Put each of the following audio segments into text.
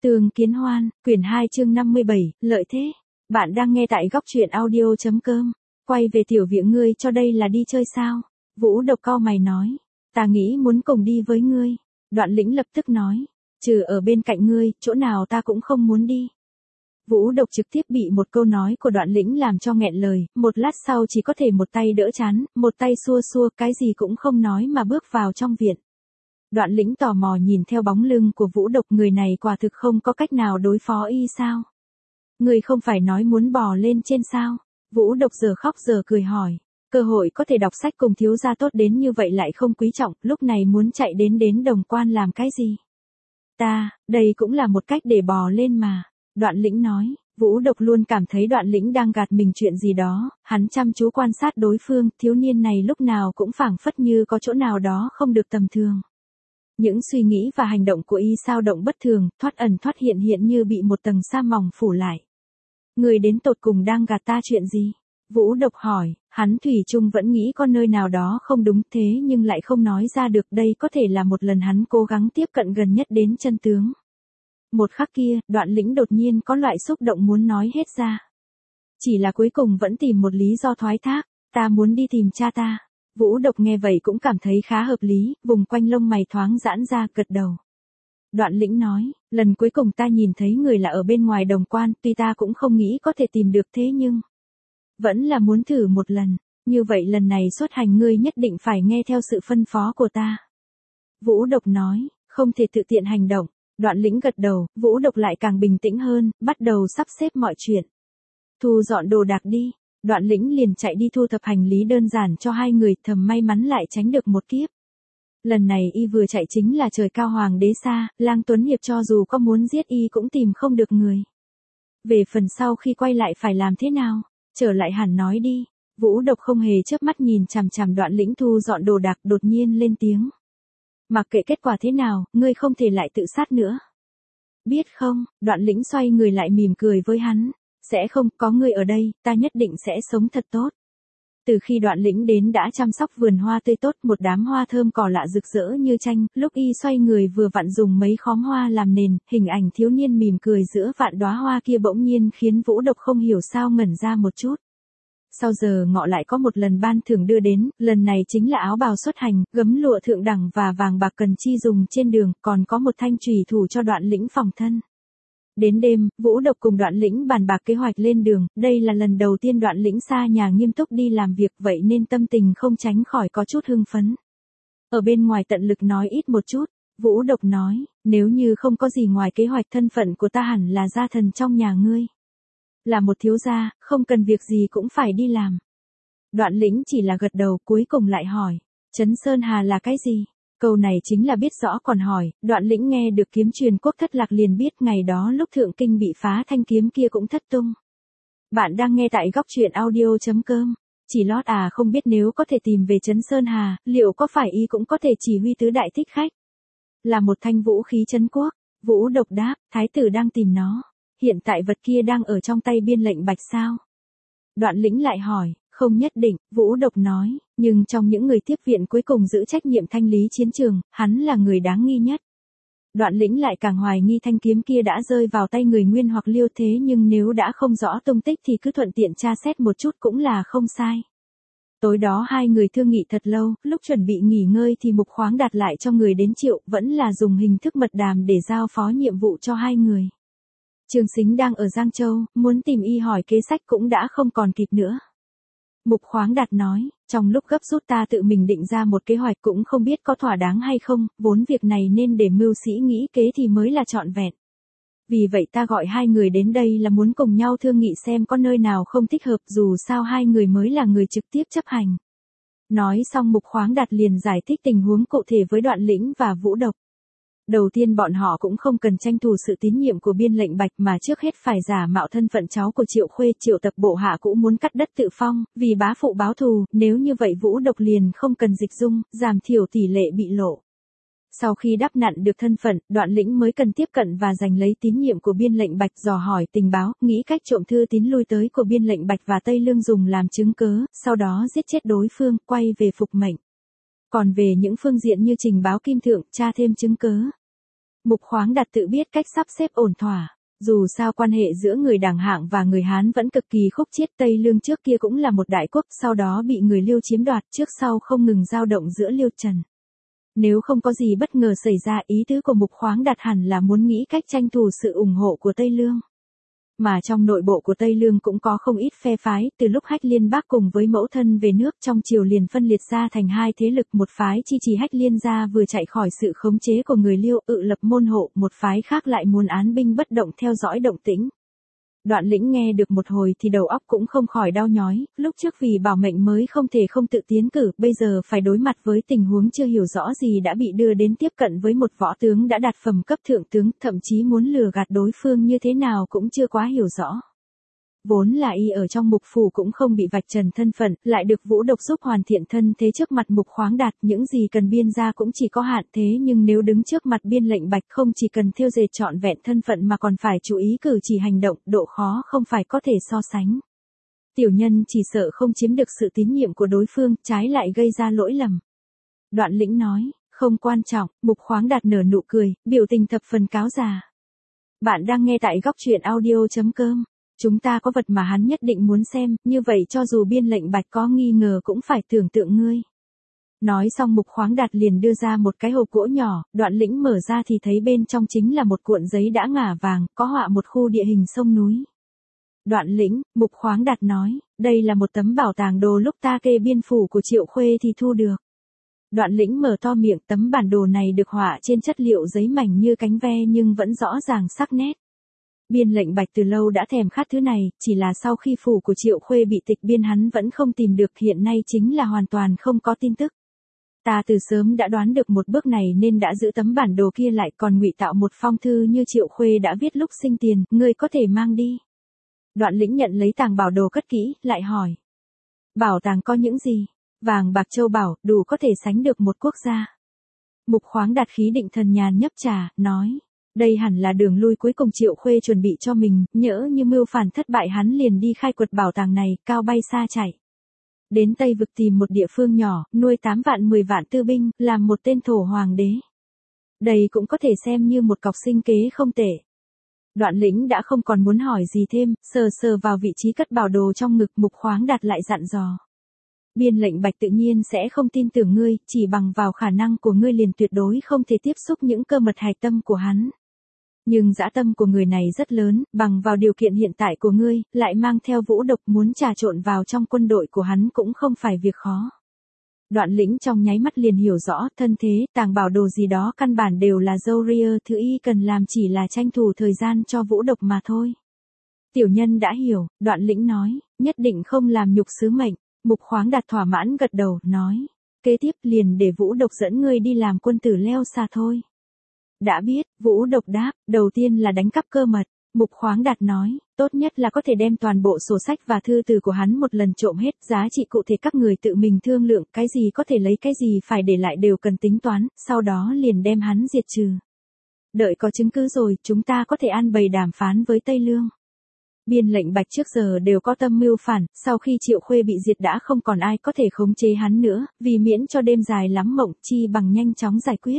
Tường Kiến Hoan, quyển 2 chương 57, lợi thế. Bạn đang nghe tại góc truyện audio.com. Quay về tiểu viện ngươi cho đây là đi chơi sao? Vũ Độc cau mày nói. Ta nghĩ muốn cùng đi với ngươi. Đoạn Lĩnh lập tức nói. Trừ ở bên cạnh ngươi, chỗ nào ta cũng không muốn đi. Vũ Độc trực tiếp bị một câu nói của Đoạn Lĩnh làm cho nghẹn lời, một lát sau chỉ có thể một tay đỡ chán, một tay xua xua, cái gì cũng không nói mà bước vào trong viện. Đoạn Lĩnh tò mò nhìn theo bóng lưng của Vũ Độc, người này quả thực không có cách nào đối phó y sao? Người không phải nói muốn bò lên trên sao? Vũ Độc giờ khóc giờ cười hỏi. Cơ hội có thể đọc sách cùng thiếu gia tốt đến như vậy lại không quý trọng, lúc này muốn chạy đến Đồng Quan làm cái gì? Đây cũng là một cách để bò lên mà. Đoạn Lĩnh nói. Vũ Độc luôn cảm thấy Đoạn Lĩnh đang gạt mình chuyện gì đó, hắn chăm chú quan sát đối phương, thiếu niên này lúc nào cũng phảng phất như có chỗ nào đó không được tầm thường. Những suy nghĩ và hành động của y sao động bất thường, thoát ẩn thoát hiện hiện như bị một tầng sa mỏng phủ lại. Người đến tột cùng đang gạt ta chuyện gì? Vũ Độc hỏi, hắn thủy chung vẫn nghĩ có nơi nào đó không đúng thế nhưng lại không nói ra được, đây có thể là một lần hắn cố gắng tiếp cận gần nhất đến chân tướng. Một khắc kia, Đoạn Lĩnh đột nhiên có loại xúc động muốn nói hết ra. Chỉ là cuối cùng vẫn tìm một lý do thoái thác, ta muốn đi tìm cha ta. Vũ Độc nghe vậy cũng cảm thấy khá hợp lý, vùng quanh lông mày thoáng giãn ra, gật đầu. Đoạn Lĩnh nói, lần cuối cùng ta nhìn thấy người là ở bên ngoài Đồng Quan, tuy ta cũng không nghĩ có thể tìm được thế nhưng vẫn là muốn thử một lần, như vậy lần này xuất hành ngươi nhất định phải nghe theo sự phân phó của ta. Vũ Độc nói, không thể tự tiện hành động. Đoạn Lĩnh gật đầu, Vũ Độc lại càng bình tĩnh hơn, bắt đầu sắp xếp mọi chuyện. Thu dọn đồ đạc đi. Đoạn Lĩnh liền chạy đi thu thập hành lý đơn giản cho hai người, thầm may mắn lại tránh được một kiếp. Lần này y vừa chạy chính là trời cao hoàng đế xa, Lang Tuấn Hiệp cho dù có muốn giết y cũng tìm không được người. Về phần sau khi quay lại phải làm thế nào? Trở lại hẳn nói đi. Vũ Độc không hề chớp mắt nhìn chằm chằm Đoạn Lĩnh thu dọn đồ đạc, đột nhiên lên tiếng. Mặc kệ kết quả thế nào, ngươi không thể lại tự sát nữa. Biết không? Đoạn Lĩnh xoay người lại mỉm cười với hắn. Sẽ không, có ngươi ở đây, ta nhất định sẽ sống thật tốt. Từ khi Đoạn Lĩnh đến đã chăm sóc vườn hoa tươi tốt, một đám hoa thơm cỏ lạ rực rỡ như tranh, lúc y xoay người vừa vặn dùng mấy khóm hoa làm nền, hình ảnh thiếu niên mỉm cười giữa vạn đóa hoa kia bỗng nhiên khiến Vũ Độc không hiểu sao ngẩn ra một chút. Sau giờ ngọ lại có một lần ban thưởng đưa đến, lần này chính là áo bào xuất hành, gấm lụa thượng đẳng và vàng bạc cần chi dùng trên đường, còn có một thanh chùy thủ cho Đoạn Lĩnh phòng thân. Đến đêm, Vũ Độc cùng Đoạn Lĩnh bàn bạc kế hoạch lên đường, đây là lần đầu tiên Đoạn Lĩnh xa nhà nghiêm túc đi làm việc, vậy nên tâm tình không tránh khỏi có chút hưng phấn. Ở bên ngoài tận lực nói ít một chút, Vũ Độc nói, nếu như không có gì ngoài kế hoạch, thân phận của ta hẳn là gia thần trong nhà ngươi. Là một thiếu gia, không cần việc gì cũng phải đi làm. Đoạn Lĩnh chỉ là gật đầu, cuối cùng lại hỏi, Trấn Sơn Hà là cái gì? Câu này chính là biết rõ còn hỏi. Đoạn Lĩnh nghe được kiếm truyền quốc thất lạc liền biết ngày đó lúc thượng kinh bị phá, thanh kiếm kia cũng thất tung. Bạn đang nghe tại góc truyện audio.com. Chỉ lót không biết nếu có thể tìm về Trấn Sơn Hà, liệu có phải y cũng có thể chỉ huy tứ đại thích khách? Là một thanh vũ khí trấn quốc. Vũ Độc đáp, thái tử đang tìm nó. Hiện tại vật kia đang ở trong tay Biên Lệnh Bạch sao? Đoạn Lĩnh lại hỏi, không nhất định. Vũ Độc nói, nhưng trong những người tiếp viện cuối cùng giữ trách nhiệm thanh lý chiến trường, hắn là người đáng nghi nhất. Đoạn Lĩnh lại càng hoài nghi thanh kiếm kia đã rơi vào tay người Nguyên hoặc Liêu, thế nhưng nếu đã không rõ tung tích thì cứ thuận tiện tra xét một chút cũng là không sai. Tối đó hai người thương nghị thật lâu, lúc chuẩn bị nghỉ ngơi thì Mục Khoáng đặt lại cho người đến triệu, vẫn là dùng hình thức mật đàm để giao phó nhiệm vụ cho hai người. Trường Sính đang ở Giang Châu, muốn tìm y hỏi kế sách cũng đã không còn kịp nữa. Mục Khoáng Đạt nói, trong lúc gấp rút ta tự mình định ra một kế hoạch cũng không biết có thỏa đáng hay không, vốn việc này nên để mưu sĩ nghĩ kế thì mới là trọn vẹn. Vì vậy ta gọi hai người đến đây là muốn cùng nhau thương nghị xem có nơi nào không thích hợp, dù sao hai người mới là người trực tiếp chấp hành. Nói xong Mục Khoáng Đạt liền giải thích tình huống cụ thể với Đoạn Lĩnh và Vũ Độc. Đầu tiên bọn họ cũng không cần tranh thủ sự tín nhiệm của Biên Lệnh Bạch mà trước hết phải giả mạo thân phận cháu của Triệu Khuê. Triệu Tập bộ hạ cũng muốn cắt đất tự phong, vì bá phụ báo thù, nếu như vậy Vũ Độc liền không cần dịch dung, giảm thiểu tỷ lệ bị lộ. Sau khi đắp nặn được thân phận, Đoạn Lĩnh mới cần tiếp cận và giành lấy tín nhiệm của Biên Lệnh Bạch, dò hỏi tình báo, nghĩ cách trộm thư tín lui tới của Biên Lệnh Bạch và Tây Lương dùng làm chứng cớ, sau đó giết chết đối phương, quay về phục mệnh. Còn về những phương diện như trình báo kim thượng, tra thêm chứng cớ. Mục Khoáng Đạt tự biết cách sắp xếp ổn thỏa. Dù sao quan hệ giữa người Đảng Hạng và người Hán vẫn cực kỳ khúc chiết. Tây Lương trước kia cũng là một đại quốc, sau đó bị người Liêu chiếm đoạt, trước sau không ngừng dao động giữa Liêu Trần. Nếu không có gì bất ngờ xảy ra, ý tứ của Mục Khoáng Đạt hẳn là muốn nghĩ cách tranh thủ sự ủng hộ của Tây Lương. Mà trong nội bộ của Tây Lương cũng có không ít phe phái, từ lúc Hách Liên bác cùng với mẫu thân về nước trong triều liền phân liệt ra thành hai thế lực, một phái chi trì Hách Liên gia vừa chạy khỏi sự khống chế của người Liêu, lập môn hộ, một phái khác lại muốn án binh bất động theo dõi động tĩnh. Đoạn Lĩnh nghe được một hồi thì đầu óc cũng không khỏi đau nhói, lúc trước vì bảo mệnh mới không thể không tự tiến cử, bây giờ phải đối mặt với tình huống chưa hiểu rõ gì đã bị đưa đến tiếp cận với một võ tướng đã đạt phẩm cấp thượng tướng, thậm chí muốn lừa gạt đối phương như thế nào cũng chưa quá hiểu rõ. Vốn là y ở trong Mục phủ cũng không bị vạch trần thân phận, lại được Vũ Độc giúp hoàn thiện thân thế trước mặt Mục Khoáng Đạt, những gì cần biên ra cũng chỉ có hạn, thế nhưng nếu đứng trước mặt biên lệnh Bạch không chỉ cần thêu dệt trọn vẹn thân phận mà còn phải chú ý cử chỉ hành động, độ khó không phải có thể so sánh. Tiểu nhân chỉ sợ không chiếm được sự tín nhiệm của đối phương, trái lại gây ra lỗi lầm. Đoạn Lĩnh nói, không quan trọng. Mục Khoáng Đạt nở nụ cười, biểu tình thập phần cáo già. Bạn đang nghe tại góc truyện audio.com. Chúng ta có vật mà hắn nhất định muốn xem, như vậy cho dù biên lệnh Bạch có nghi ngờ cũng phải tưởng tượng ngươi. Nói xong Mục Khoáng Đạt liền đưa ra một cái hộp gỗ nhỏ, Đoạn Lĩnh mở ra thì thấy bên trong chính là một cuộn giấy đã ngả vàng, có họa một khu địa hình sông núi. Đoạn Lĩnh, Mục Khoáng Đạt nói, đây là một tấm bảo tàng đồ lúc ta kê biên phủ của Triệu Khuê thì thu được. Đoạn Lĩnh mở to miệng, tấm bản đồ này được họa trên chất liệu giấy mảnh như cánh ve nhưng vẫn rõ ràng sắc nét. Biên lệnh Bạch từ lâu đã thèm khát thứ này, chỉ là sau khi phủ của Triệu Khuê bị tịch biên hắn vẫn không tìm được, hiện nay chính là hoàn toàn không có tin tức. Ta từ sớm đã đoán được một bước này nên đã giữ tấm bản đồ kia lại, còn ngụy tạo một phong thư như Triệu Khuê đã viết lúc sinh tiền, ngươi có thể mang đi. Đoạn Lĩnh nhận lấy tàng bảo đồ cất kỹ, lại hỏi. Bảo tàng có những gì? Vàng bạc châu bảo, đủ có thể sánh được một quốc gia. Mục Khoáng Đạt khí định thần nhàn nhấp trà, nói. Đây hẳn là đường lui cuối cùng Triệu Khuê chuẩn bị cho mình, nhỡ như mưu phản thất bại hắn liền đi khai quật bảo tàng này, cao bay xa chạy. Đến Tây Vực tìm một địa phương nhỏ, nuôi 8 vạn 10 vạn tư binh, làm một tên thổ hoàng đế. Đây cũng có thể xem như một cọc sinh kế không tệ. Đoạn Lĩnh đã không còn muốn hỏi gì thêm, sờ sờ vào vị trí cất bảo đồ trong ngực. Mục Khoáng Đạt lại dặn dò. Biên lệnh Bạch tự nhiên sẽ không tin tưởng ngươi, chỉ bằng vào khả năng của ngươi liền tuyệt đối không thể tiếp xúc những cơ mật hạch tâm của hắn. Nhưng dã tâm của người này rất lớn, bằng vào điều kiện hiện tại của ngươi, lại mang theo Vũ Độc muốn trà trộn vào trong quân đội của hắn cũng không phải việc khó. Đoạn Lĩnh trong nháy mắt liền hiểu rõ, thân thế, tàng bảo đồ gì đó căn bản đều là dâu ria, thứ y cần làm chỉ là tranh thủ thời gian cho Vũ Độc mà thôi. Tiểu nhân đã hiểu, Đoạn Lĩnh nói, nhất định không làm nhục sứ mệnh. Mục Khoáng Đạt thỏa mãn gật đầu, nói, kế tiếp liền để Vũ Độc dẫn ngươi đi làm quân tử leo xa thôi. Đã biết, Vũ Độc đáp, đầu tiên là đánh cắp cơ mật. Mục Khoáng Đạt nói, tốt nhất là có thể đem toàn bộ sổ sách và thư từ của hắn một lần trộm hết, giá trị cụ thể các người tự mình thương lượng, cái gì có thể lấy cái gì phải để lại đều cần tính toán, sau đó liền đem hắn diệt trừ. Đợi có chứng cứ rồi, chúng ta có thể an bày đàm phán với Tây Lương. Biên lệnh Bạch trước giờ đều có tâm mưu phản, sau khi Triệu Khuê bị diệt đã không còn ai có thể khống chế hắn nữa, vì miễn cho đêm dài lắm mộng, chi bằng nhanh chóng giải quyết.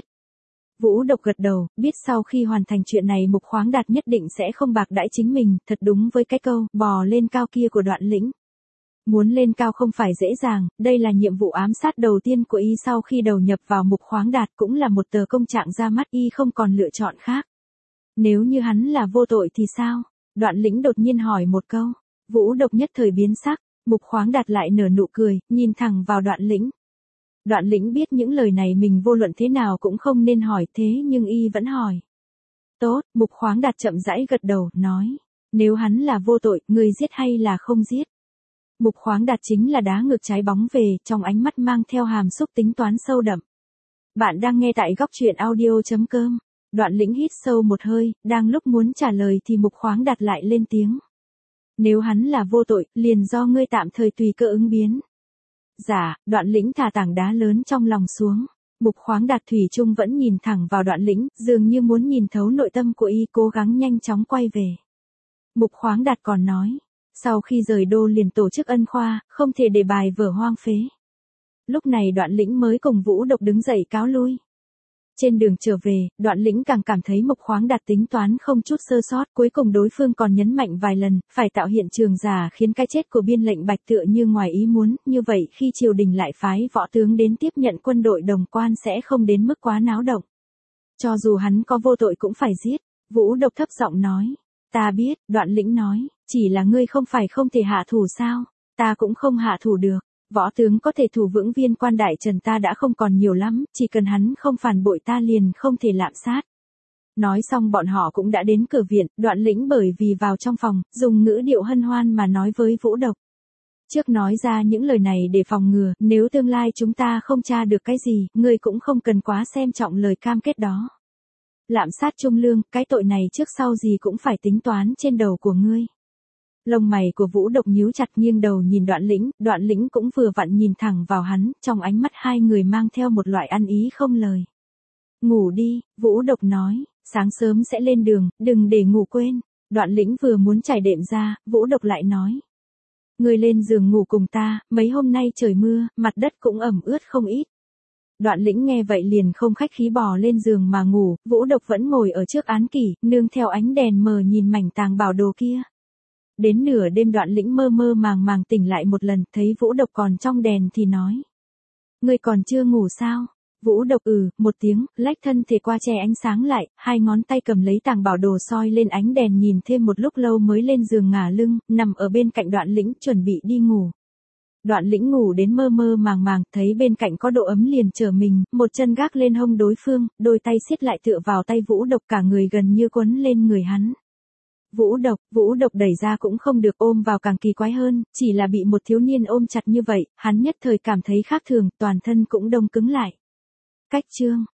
Vũ Độc gật đầu, biết sau khi hoàn thành chuyện này Mục Khoáng Đạt nhất định sẽ không bạc đãi chính mình, thật đúng với cái câu, bò lên cao kia của Đoạn Lĩnh. Muốn lên cao không phải dễ dàng, đây là nhiệm vụ ám sát đầu tiên của y sau khi đầu nhập vào Mục Khoáng Đạt, cũng là một tờ công trạng ra mắt, y không còn lựa chọn khác. Nếu như hắn là vô tội thì sao? Đoạn Lĩnh đột nhiên hỏi một câu. Vũ Độc nhất thời biến sắc, Mục Khoáng Đạt lại nở nụ cười, nhìn thẳng vào Đoạn Lĩnh. Đoạn Lĩnh biết những lời này mình vô luận thế nào cũng không nên hỏi, thế nhưng y vẫn hỏi. Tốt, Mục Khoáng Đạt chậm rãi gật đầu, nói. Nếu hắn là vô tội, ngươi giết hay là không giết? Mục Khoáng Đạt chính là đá ngược trái bóng về, trong ánh mắt mang theo hàm xúc tính toán sâu đậm. Bạn đang nghe tại góc truyện audio.com. Đoạn Lĩnh hít sâu một hơi, đang lúc muốn trả lời thì Mục Khoáng Đạt lại lên tiếng. Nếu hắn là vô tội, liền do ngươi tạm thời tùy cơ ứng biến. Dạ, Đoạn Lĩnh thả tảng đá lớn trong lòng xuống. Mục Khoáng Đạt thủy chung vẫn nhìn thẳng vào Đoạn Lĩnh, dường như muốn nhìn thấu nội tâm của y, cố gắng nhanh chóng quay về. Mục Khoáng Đạt còn nói, sau khi rời đô liền tổ chức ân khoa, không thể để bài vở hoang phế. Lúc này Đoạn Lĩnh mới cùng Vũ Độc đứng dậy cáo lui. Trên đường trở về, Đoạn Lĩnh càng cảm thấy Mục Khoáng Đạt tính toán không chút sơ sót, cuối cùng đối phương còn nhấn mạnh vài lần, phải tạo hiện trường giả khiến cái chết của biên lệnh Bạch tựa như ngoài ý muốn, như vậy khi triều đình lại phái võ tướng đến tiếp nhận quân đội đồng quan sẽ không đến mức quá náo động. Cho dù hắn có vô tội cũng phải giết, Vũ Độc thấp giọng nói. Ta biết, Đoạn Lĩnh nói, chỉ là ngươi không phải không thể hạ thủ sao, ta cũng không hạ thủ được. Võ tướng có thể thủ vững Viên Quan Đại Trần ta đã không còn nhiều lắm, chỉ cần hắn không phản bội ta liền không thể lạm sát. Nói xong bọn họ cũng đã đến cửa viện, Đoạn Lĩnh bởi vì vào trong phòng, dùng ngữ điệu hân hoan mà nói với Vũ Độc. Trước nói ra những lời này để phòng ngừa, nếu tương lai chúng ta không tra được cái gì, ngươi cũng không cần quá xem trọng lời cam kết đó. Lạm sát Trung Lương, cái tội này trước sau gì cũng phải tính toán trên đầu của ngươi. Lông mày của Vũ Độc nhíu chặt nghiêng đầu nhìn Đoạn Lĩnh cũng vừa vặn nhìn thẳng vào hắn, trong ánh mắt hai người mang theo một loại ăn ý không lời. Ngủ đi, Vũ Độc nói, sáng sớm sẽ lên đường, đừng để ngủ quên. Đoạn Lĩnh vừa muốn trải đệm ra, Vũ Độc lại nói. Ngươi lên giường ngủ cùng ta, mấy hôm nay trời mưa, mặt đất cũng ẩm ướt không ít. Đoạn Lĩnh nghe vậy liền không khách khí bò lên giường mà ngủ, Vũ Độc vẫn ngồi ở trước án kỷ, nương theo ánh đèn mờ nhìn mảnh tàng bảo đồ kia. Đến nửa đêm Đoạn Lĩnh mơ mơ màng màng tỉnh lại một lần, thấy Vũ Độc còn trong đèn thì nói. Ngươi còn chưa ngủ sao? Vũ Độc một tiếng, lách thân thể qua che ánh sáng lại, hai ngón tay cầm lấy tàng bảo đồ soi lên ánh đèn nhìn thêm một lúc lâu mới lên giường ngả lưng, nằm ở bên cạnh Đoạn Lĩnh chuẩn bị đi ngủ. Đoạn Lĩnh ngủ đến mơ mơ màng màng, thấy bên cạnh có độ ấm liền trở mình, một chân gác lên hông đối phương, đôi tay siết lại tựa vào tay Vũ Độc cả người gần như quấn lên người hắn. Vũ Độc đẩy ra cũng không được ôm vào càng kỳ quái hơn, chỉ là bị một thiếu niên ôm chặt như vậy, hắn nhất thời cảm thấy khác thường, toàn thân cũng đông cứng lại. Cách chương